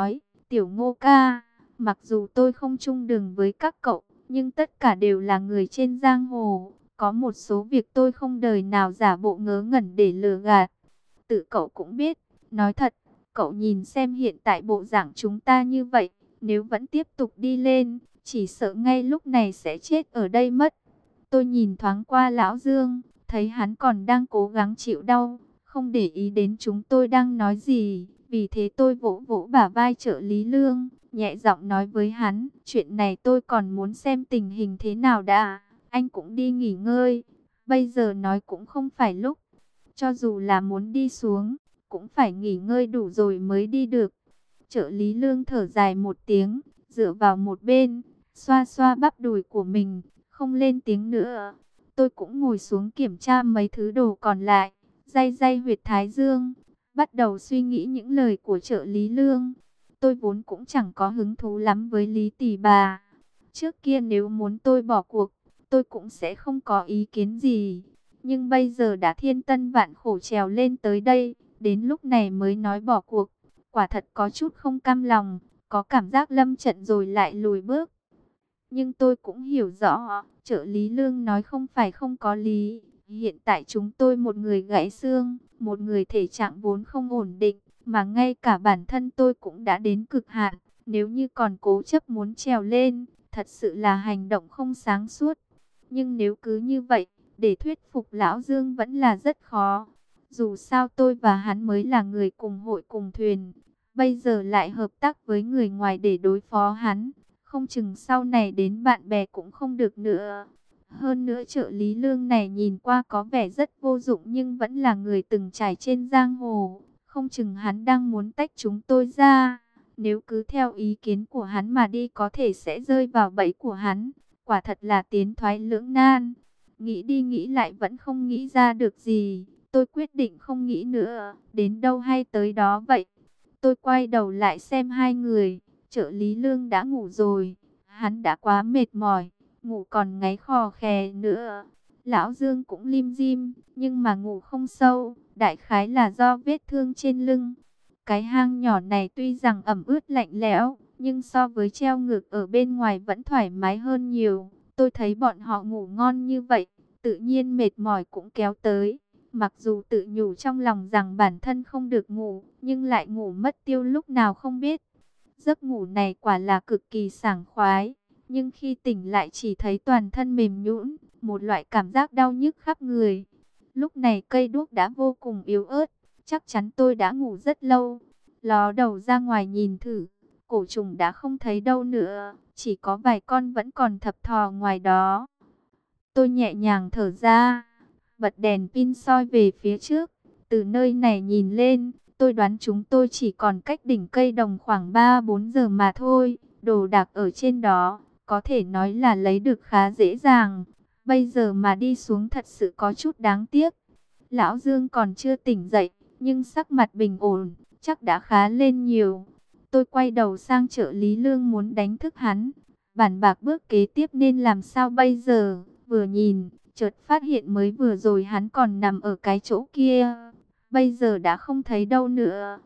Tiểu Ngô ca, mặc dù tôi không chung đường với các cậu, nhưng tất cả đều là người trên giang hồ. Có một số việc tôi không đời nào giả bộ ngớ ngẩn để lừa gạt. Tự cậu cũng biết, nói thật, cậu nhìn xem hiện tại bộ dạng chúng ta như vậy, nếu vẫn tiếp tục đi lên, chỉ sợ ngay lúc này sẽ chết ở đây mất. Tôi nhìn thoáng qua Lão Dương, thấy hắn còn đang cố gắng chịu đau, không để ý đến chúng tôi đang nói gì. Vì thế tôi vỗ vỗ bả vai trợ lý Lương, nhẹ giọng nói với hắn, chuyện này tôi còn muốn xem tình hình thế nào đã, anh cũng đi nghỉ ngơi, bây giờ nói cũng không phải lúc, cho dù là muốn đi xuống, cũng phải nghỉ ngơi đủ rồi mới đi được. Trợ lý Lương thở dài một tiếng, dựa vào một bên, xoa xoa bắp đùi của mình, không lên tiếng nữa. Tôi cũng ngồi xuống kiểm tra mấy thứ đồ còn lại, day day huyệt thái dương, bắt đầu suy nghĩ những lời của trợ lý Lương. Tôi vốn cũng chẳng có hứng thú lắm với Lý Tỷ bà. Trước kia nếu muốn tôi bỏ cuộc, tôi cũng sẽ không có ý kiến gì. Nhưng bây giờ đã thiên tân vạn khổ trèo lên tới đây, đến lúc này mới nói bỏ cuộc. Quả thật có chút không cam lòng, có cảm giác lâm trận rồi lại lùi bước. Nhưng tôi cũng hiểu rõ, trợ lý Lương nói không phải không có lý. Hiện tại chúng tôi một người gãy xương, một người thể trạng vốn không ổn định, mà ngay cả bản thân tôi cũng đã đến cực hạn. Nếu như còn cố chấp muốn trèo lên, thật sự là hành động không sáng suốt. Nhưng nếu cứ như vậy, để thuyết phục Lão Dương vẫn là rất khó. Dù sao tôi và hắn mới là người cùng hội cùng thuyền, bây giờ lại hợp tác với người ngoài để đối phó hắn. Không chừng sau này đến bạn bè cũng không được nữa. Hơn nữa trợ lý Lương này nhìn qua có vẻ rất vô dụng nhưng vẫn là người từng trải trên giang hồ. Không chừng hắn đang muốn tách chúng tôi ra. Nếu cứ theo ý kiến của hắn mà đi có thể sẽ rơi vào bẫy của hắn. Quả thật là tiến thoái lưỡng nan. Nghĩ đi nghĩ lại vẫn không nghĩ ra được gì. Tôi quyết định không nghĩ nữa. Đến đâu hay tới đó vậy. Tôi quay đầu lại xem hai người. Trợ lý Lương đã ngủ rồi. Hắn đã quá mệt mỏi, ngủ còn ngáy khò khè nữa. Lão Dương cũng lim dim, nhưng mà ngủ không sâu. Đại khái là do vết thương trên lưng. Cái hang nhỏ này tuy rằng ẩm ướt lạnh lẽo, nhưng so với treo ngược ở bên ngoài vẫn thoải mái hơn nhiều. Tôi thấy bọn họ ngủ ngon như vậy, tự nhiên mệt mỏi cũng kéo tới. Mặc dù tự nhủ trong lòng rằng bản thân không được ngủ, nhưng lại ngủ mất tiêu lúc nào không biết. Giấc ngủ này quả là cực kỳ sảng khoái, nhưng khi tỉnh lại chỉ thấy toàn thân mềm nhũn, một loại cảm giác đau nhức khắp người. Lúc này cây đuốc đã vô cùng yếu ớt, chắc chắn tôi đã ngủ rất lâu. Ló đầu ra ngoài nhìn thử, cổ trùng đã không thấy đâu nữa, chỉ có vài con vẫn còn thập thò ngoài đó. Tôi nhẹ nhàng thở ra, bật đèn pin soi về phía trước. Từ nơi này nhìn lên, tôi đoán chúng tôi chỉ còn cách đỉnh cây đồng khoảng 3-4 giờ mà thôi. Đồ đạc ở trên đó, có thể nói là lấy được khá dễ dàng. Bây giờ mà đi xuống thật sự có chút đáng tiếc. Lão Dương còn chưa tỉnh dậy, nhưng sắc mặt bình ổn, chắc đã khá lên nhiều. Tôi quay đầu sang trợ lý Lương muốn đánh thức hắn. Bàn bạc bước kế tiếp nên làm sao bây giờ? Vừa nhìn, chợt phát hiện mới vừa rồi hắn còn nằm ở cái chỗ kia. Bây giờ đã không thấy đâu nữa.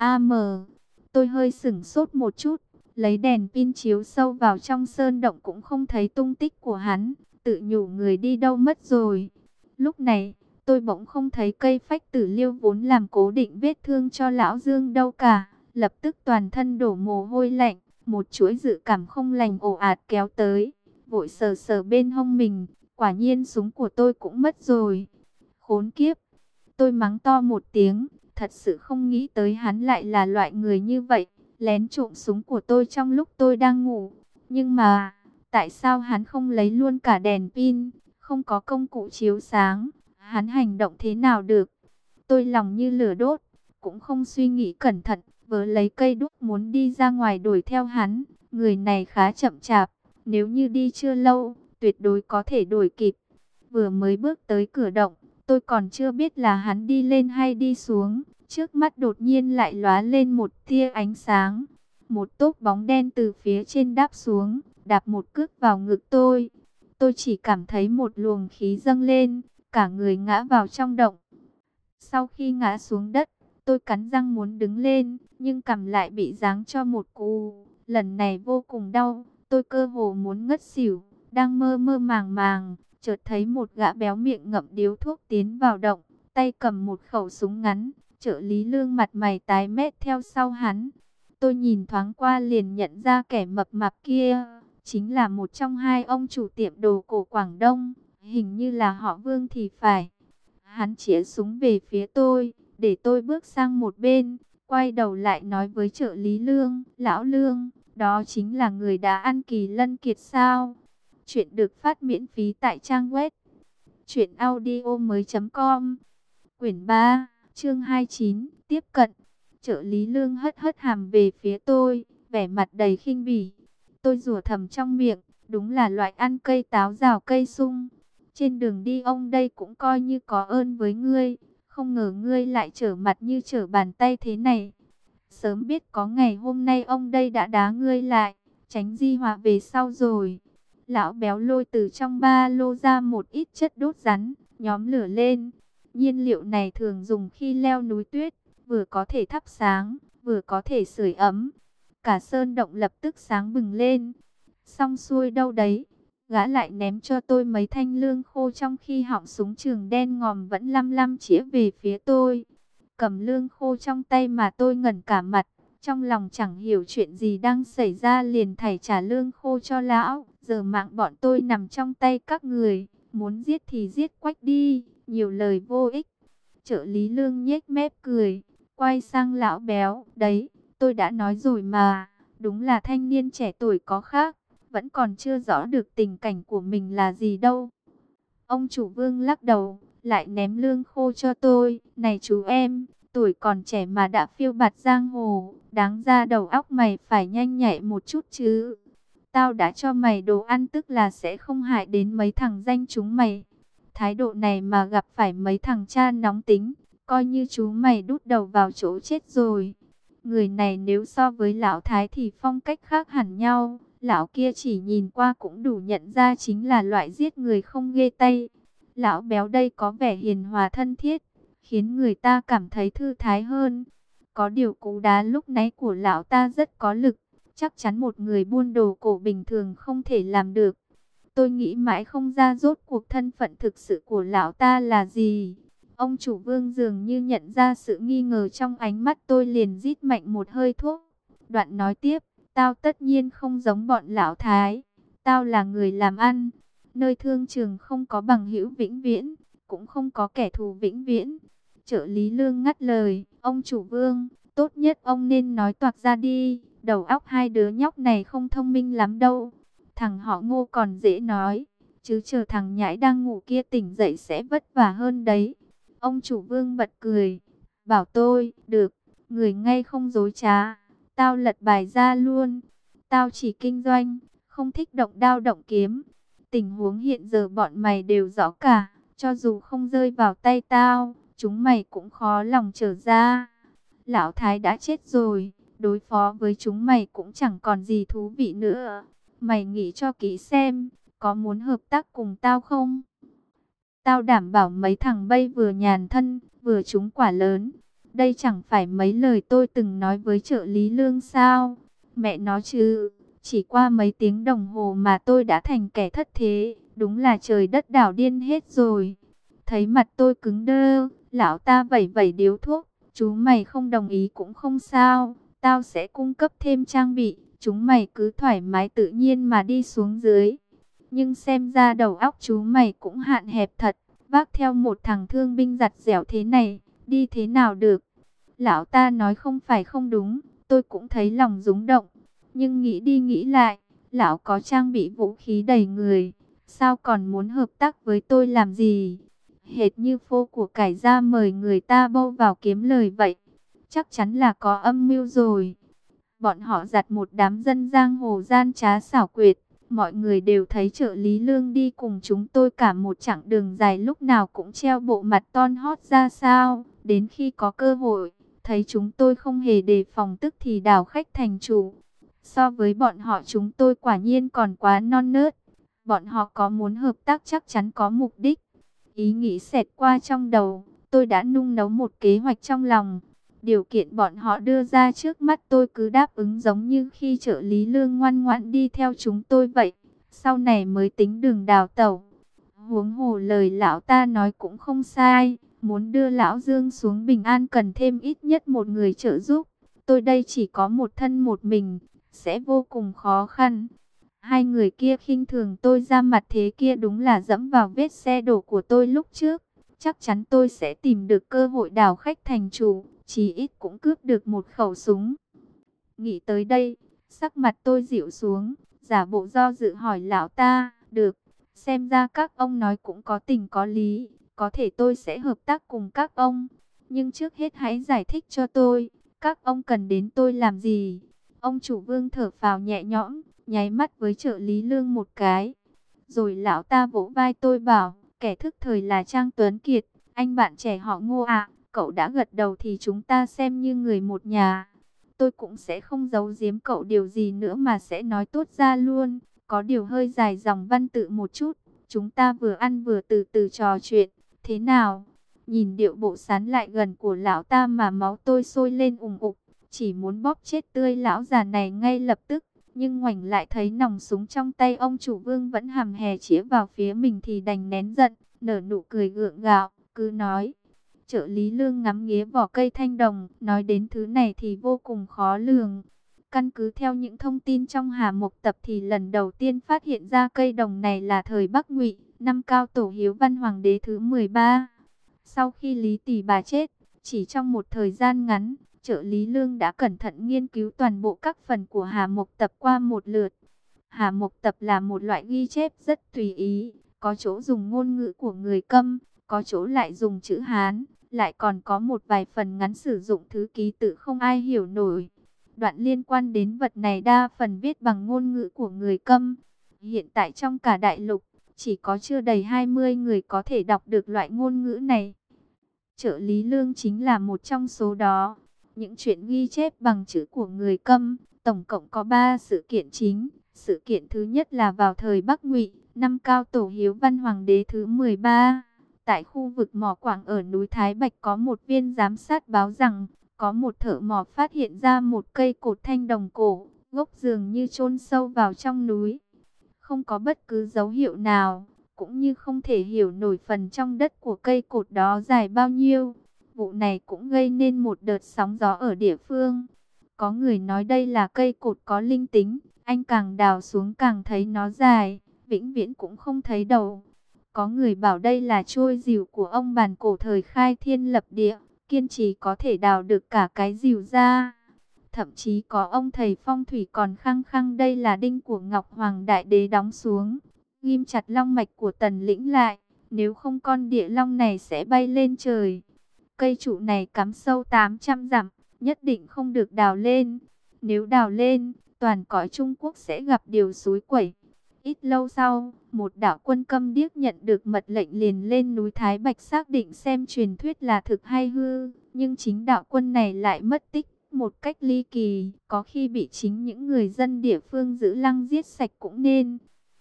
Tôi hơi sửng sốt một chút, lấy đèn pin chiếu sâu vào trong sơn động cũng không thấy tung tích của hắn, tự nhủ người đi đâu mất rồi. Lúc này, tôi bỗng không thấy cây phách tử liêu vốn làm cố định vết thương cho Lão Dương đâu cả, lập tức toàn thân đổ mồ hôi lạnh, một chuỗi dự cảm không lành ồ ạt kéo tới, vội sờ sờ bên hông mình, quả nhiên súng của tôi cũng mất rồi. Khốn kiếp! Tôi mắng to một tiếng, thật sự không nghĩ tới hắn lại là loại người như vậy, lén trộm súng của tôi trong lúc tôi đang ngủ. Nhưng mà, tại sao hắn không lấy luôn cả đèn pin, không có công cụ chiếu sáng, hắn hành động thế nào được? Tôi lòng như lửa đốt, cũng không suy nghĩ cẩn thận, vớ lấy cây đuốc muốn đi ra ngoài đuổi theo hắn. Người này khá chậm chạp, nếu như đi chưa lâu, tuyệt đối có thể đuổi kịp. Vừa mới bước tới cửa động, tôi còn chưa biết là hắn đi lên hay đi xuống. Trước mắt đột nhiên lại lóa lên một tia ánh sáng. Một tốp bóng đen từ phía trên đáp xuống, đạp một cước vào ngực tôi. Tôi chỉ cảm thấy một luồng khí dâng lên, cả người ngã vào trong động. Sau khi ngã xuống đất, Tôi cắn răng muốn đứng lên, nhưng cằm lại bị giáng cho một cú. Lần này vô cùng đau, tôi cơ hồ muốn ngất xỉu. Đang mơ mơ màng màng, chợt thấy một gã béo miệng ngậm điếu thuốc tiến vào động, tay cầm một khẩu súng ngắn. Trợ lý Lương mặt mày tái mét theo sau hắn. Tôi nhìn thoáng qua liền nhận ra kẻ mập mạp kia chính là một trong hai ông chủ tiệm đồ cổ Quảng Đông, hình như là họ Vương thì phải. Hắn chĩa súng về phía tôi, để tôi bước sang một bên, quay đầu lại nói với trợ lý Lương: "Lão Lương, đó chính là người đã ăn Kỳ Lân Kiệt sao?" Chuyện được phát miễn phí tại trang web truyệnaudiomoi.com. Quyển 3, chương 29, tiếp cận. Trợ lý Lương hất hất hàm về phía tôi, vẻ mặt đầy khinh bỉ. Tôi rủa thầm trong miệng, đúng là loại ăn cây táo rào cây sung. Trên đường đi ông đây cũng coi như có ơn với ngươi, không ngờ ngươi lại trở mặt như trở bàn tay thế này. Sớm biết có ngày hôm nay ông đây đã đá ngươi lại, tránh di họa về sau rồi. Lão béo lôi từ trong ba lô ra một ít chất đốt rắn, nhóm lửa lên. Nhiên liệu này thường dùng khi leo núi tuyết, vừa có thể thắp sáng, vừa có thể sưởi ấm. Cả sơn động lập tức sáng bừng lên. Xong xuôi đâu đấy, gã lại ném cho tôi mấy thanh lương khô, trong khi họng súng trường đen ngòm vẫn lăm lăm chĩa về phía tôi. Cầm lương khô trong tay mà tôi ngẩn cả mặt, trong lòng chẳng hiểu chuyện gì đang xảy ra, liền thảy trả lương khô cho lão. Giờ mạng bọn tôi nằm trong tay các người, muốn giết thì giết quách đi, nhiều lời vô ích. Trợ lý Lương nhếch mép cười, quay sang lão béo: "Đấy, tôi đã nói rồi mà, đúng là thanh niên trẻ tuổi có khác, vẫn còn chưa rõ được tình cảnh của mình là gì đâu." Ông chủ Vương lắc đầu, lại ném lương khô cho tôi: "Này chú em, tuổi còn trẻ mà đã phiêu bạt giang hồ, đáng ra đầu óc mày phải nhanh nhạy một chút chứ. Tao đã cho mày đồ ăn tức là sẽ không hại đến mấy thằng danh chúng mày. Thái độ này mà gặp phải mấy thằng cha nóng tính, coi như chú mày đút đầu vào chỗ chết rồi." Người này nếu so với lão Thái thì phong cách khác hẳn nhau. Lão kia chỉ nhìn qua cũng đủ nhận ra chính là loại giết người không ghê tay. Lão béo đây có vẻ hiền hòa thân thiết, khiến người ta cảm thấy thư thái hơn. Có điều cú đá lúc nãy của lão ta rất có lực, chắc chắn một người buôn đồ cổ bình thường không thể làm được. Tôi nghĩ mãi không ra rốt cuộc thân phận thực sự của lão ta là gì. Ông chủ Vương dường như nhận ra sự nghi ngờ trong ánh mắt tôi, liền rít mạnh một hơi thuốc. Đoạn nói tiếp: "Tao tất nhiên không giống bọn lão Thái. Tao là người làm ăn. Nơi thương trường không có bằng hữu vĩnh viễn, cũng không có kẻ thù vĩnh viễn." Trợ lý Lương ngắt lời: "Ông chủ Vương, tốt nhất ông nên nói toạc ra đi. Đầu óc hai đứa nhóc này không thông minh lắm đâu. Thằng họ Ngô còn dễ nói, chứ chờ thằng nhãi đang ngủ kia tỉnh dậy sẽ vất vả hơn đấy." Ông chủ Vương bật cười, bảo tôi: "Được, người ngay không dối trá. Tao lật bài ra luôn. Tao chỉ kinh doanh, không thích động đao động kiếm. Tình huống hiện giờ bọn mày đều rõ cả. Cho dù không rơi vào tay tao, chúng mày cũng khó lòng trở ra. Lão Thái đã chết rồi, đối phó với chúng mày cũng chẳng còn gì thú vị nữa. Mày nghĩ cho kỹ xem, có muốn hợp tác cùng tao không? Tao đảm bảo mấy thằng bay vừa nhàn thân, vừa trúng quả lớn." Đây chẳng phải mấy lời tôi từng nói với trợ lý Lương sao? Mẹ nó chứ, chỉ qua mấy tiếng đồng hồ mà tôi đã thành kẻ thất thế, đúng là trời đất đảo điên hết rồi. Thấy mặt tôi cứng đơ, lão ta vẩy vẩy điếu thuốc: "Chú mày không đồng ý cũng không sao, tao sẽ cung cấp thêm trang bị, chúng mày cứ thoải mái tự nhiên mà đi xuống dưới. Nhưng xem ra đầu óc chú mày cũng hạn hẹp thật, vác theo một thằng thương binh giặt dẻo thế này, đi thế nào được?" Lão ta nói không phải không đúng, tôi cũng thấy lòng rúng động. Nhưng nghĩ đi nghĩ lại, lão có trang bị vũ khí đầy người, sao còn muốn hợp tác với tôi làm gì? Hệt như phô của cải ra mời người ta bâu vào kiếm lời vậy. Chắc chắn là có âm mưu rồi. Bọn họ giặt một đám dân giang hồ gian trá xảo quyệt. Mọi người đều thấy trợ lý Lương đi cùng chúng tôi cả một chặng đường dài, lúc nào cũng treo bộ mặt ton hót ra sao. Đến khi có cơ hội, thấy chúng tôi không hề đề phòng tức thì đảo khách thành chủ. So với bọn họ chúng tôi quả nhiên còn quá non nớt. Bọn họ có muốn hợp tác chắc chắn có mục đích. Ý nghĩ xẹt qua trong đầu, tôi đã nung nấu một kế hoạch trong lòng. Điều kiện bọn họ đưa ra trước mắt tôi cứ đáp ứng giống như khi trợ lý Lương ngoan ngoãn đi theo chúng tôi vậy. Sau này mới tính đường đào tẩu. Huống hồ lời lão ta nói cũng không sai. Muốn đưa lão Dương xuống Bình An cần thêm ít nhất một người trợ giúp. Tôi đây chỉ có một thân một mình, sẽ vô cùng khó khăn. Hai người kia khinh thường tôi ra mặt thế kia đúng là dẫm vào vết xe đổ của tôi lúc trước. Chắc chắn tôi sẽ tìm được cơ hội đào khách thành chủ, chí ít cũng cướp được một khẩu súng. Nghĩ tới đây, sắc mặt tôi dịu xuống, giả bộ do dự hỏi lão ta, được, xem ra các ông nói cũng có tình có lý, có thể tôi sẽ hợp tác cùng các ông. Nhưng trước hết hãy giải thích cho tôi, các ông cần đến tôi làm gì? Ông chủ Vương thở phào nhẹ nhõm, nháy mắt với trợ lý Lương một cái. Rồi lão ta vỗ vai tôi bảo, kẻ thức thời là Trang Tuấn Kiệt, anh bạn trẻ họ Ngô ạ, cậu đã gật đầu thì chúng ta xem như người một nhà. Tôi cũng sẽ không giấu giếm cậu điều gì nữa mà sẽ nói tốt ra luôn. Có điều hơi dài dòng văn tự một chút. Chúng ta vừa ăn vừa từ từ trò chuyện. Thế nào? Nhìn điệu bộ sán lại gần của lão ta mà máu tôi sôi lên ùng ục. Chỉ muốn bóp chết tươi lão già này ngay lập tức. Nhưng ngoảnh lại thấy nòng súng trong tay ông chủ Vương vẫn hằm hè chĩa vào phía mình thì đành nén giận. Nở nụ cười gượng gạo, cứ nói. Trợ lý Lương ngắm nghía vỏ cây thanh đồng, nói đến thứ này thì vô cùng khó lường. Căn cứ theo những thông tin trong Hà Mộc Tập thì lần đầu tiên phát hiện ra cây đồng này là thời Bắc Ngụy, năm Cao Tổ Hiếu Văn Hoàng đế thứ 13. Sau khi Lý Tỳ bà chết, chỉ trong một thời gian ngắn, trợ lý Lương đã cẩn thận nghiên cứu toàn bộ các phần của Hà Mộc Tập qua một lượt. Hà Mộc Tập là một loại ghi chép rất tùy ý, có chỗ dùng ngôn ngữ của người Câm, có chỗ lại dùng chữ Hán, lại còn có một vài phần ngắn sử dụng thứ ký tự không ai hiểu nổi. Đoạn liên quan đến vật này đa phần viết bằng ngôn ngữ của người Câm. Hiện tại trong cả đại lục, chỉ có chưa đầy 20 người có thể đọc được loại ngôn ngữ này. Trợ lý Lương chính là một trong số đó. Những chuyện ghi chép bằng chữ của người Câm, tổng cộng có 3 sự kiện chính. Sự kiện thứ nhất là vào thời Bắc Ngụy, năm Cao Tổ Hiếu Văn Hoàng đế thứ 13. Tại khu vực mỏ quặng ở núi Thái Bạch có một viên giám sát báo rằng, có một thợ mỏ phát hiện ra một cây cột thanh đồng cổ, gốc dường như chôn sâu vào trong núi. Không có bất cứ dấu hiệu nào, cũng như không thể hiểu nổi phần trong đất của cây cột đó dài bao nhiêu. Vụ này cũng gây nên một đợt sóng gió ở địa phương. Có người nói đây là cây cột có linh tính, anh càng đào xuống càng thấy nó dài, vĩnh viễn cũng không thấy đầu. Có người bảo đây là trôi rìu của ông bàn cổ thời khai thiên lập địa, kiên trì có thể đào được cả cái rìu ra. Thậm chí có ông thầy phong thủy còn khăng khăng đây là đinh của Ngọc Hoàng Đại Đế đóng xuống, ghim chặt long mạch của Tần Lĩnh lại, nếu không con địa long này sẽ bay lên trời. Cây trụ này cắm sâu 800 dặm, nhất định không được đào lên. Nếu đào lên, toàn cõi Trung Quốc sẽ gặp điều xối quẩy. Ít lâu sau, một đạo quân Câm Điếc nhận được mật lệnh liền lên núi Thái Bạch xác định xem truyền thuyết là thực hay hư. Nhưng chính đạo quân này lại mất tích một cách ly kỳ, có khi bị chính những người dân địa phương giữ lăng giết sạch cũng nên.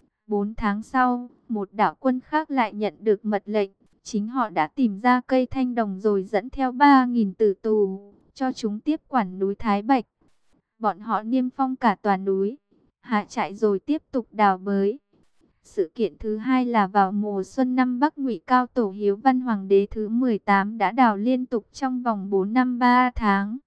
4 tháng sau, một đạo quân khác lại nhận được mật lệnh. Chính họ đã tìm ra cây thanh đồng rồi dẫn theo 3.000 tử tù, cho chúng tiếp quản núi Thái Bạch. Bọn họ niêm phong cả tòa núi, hạ trại rồi tiếp tục đào bới. Sự kiện thứ hai là vào mùa xuân năm Bắc Ngụy, Cao Tổ Hiếu Văn Hoàng đế thứ 18 đã đào liên tục trong vòng 4 năm 3 tháng.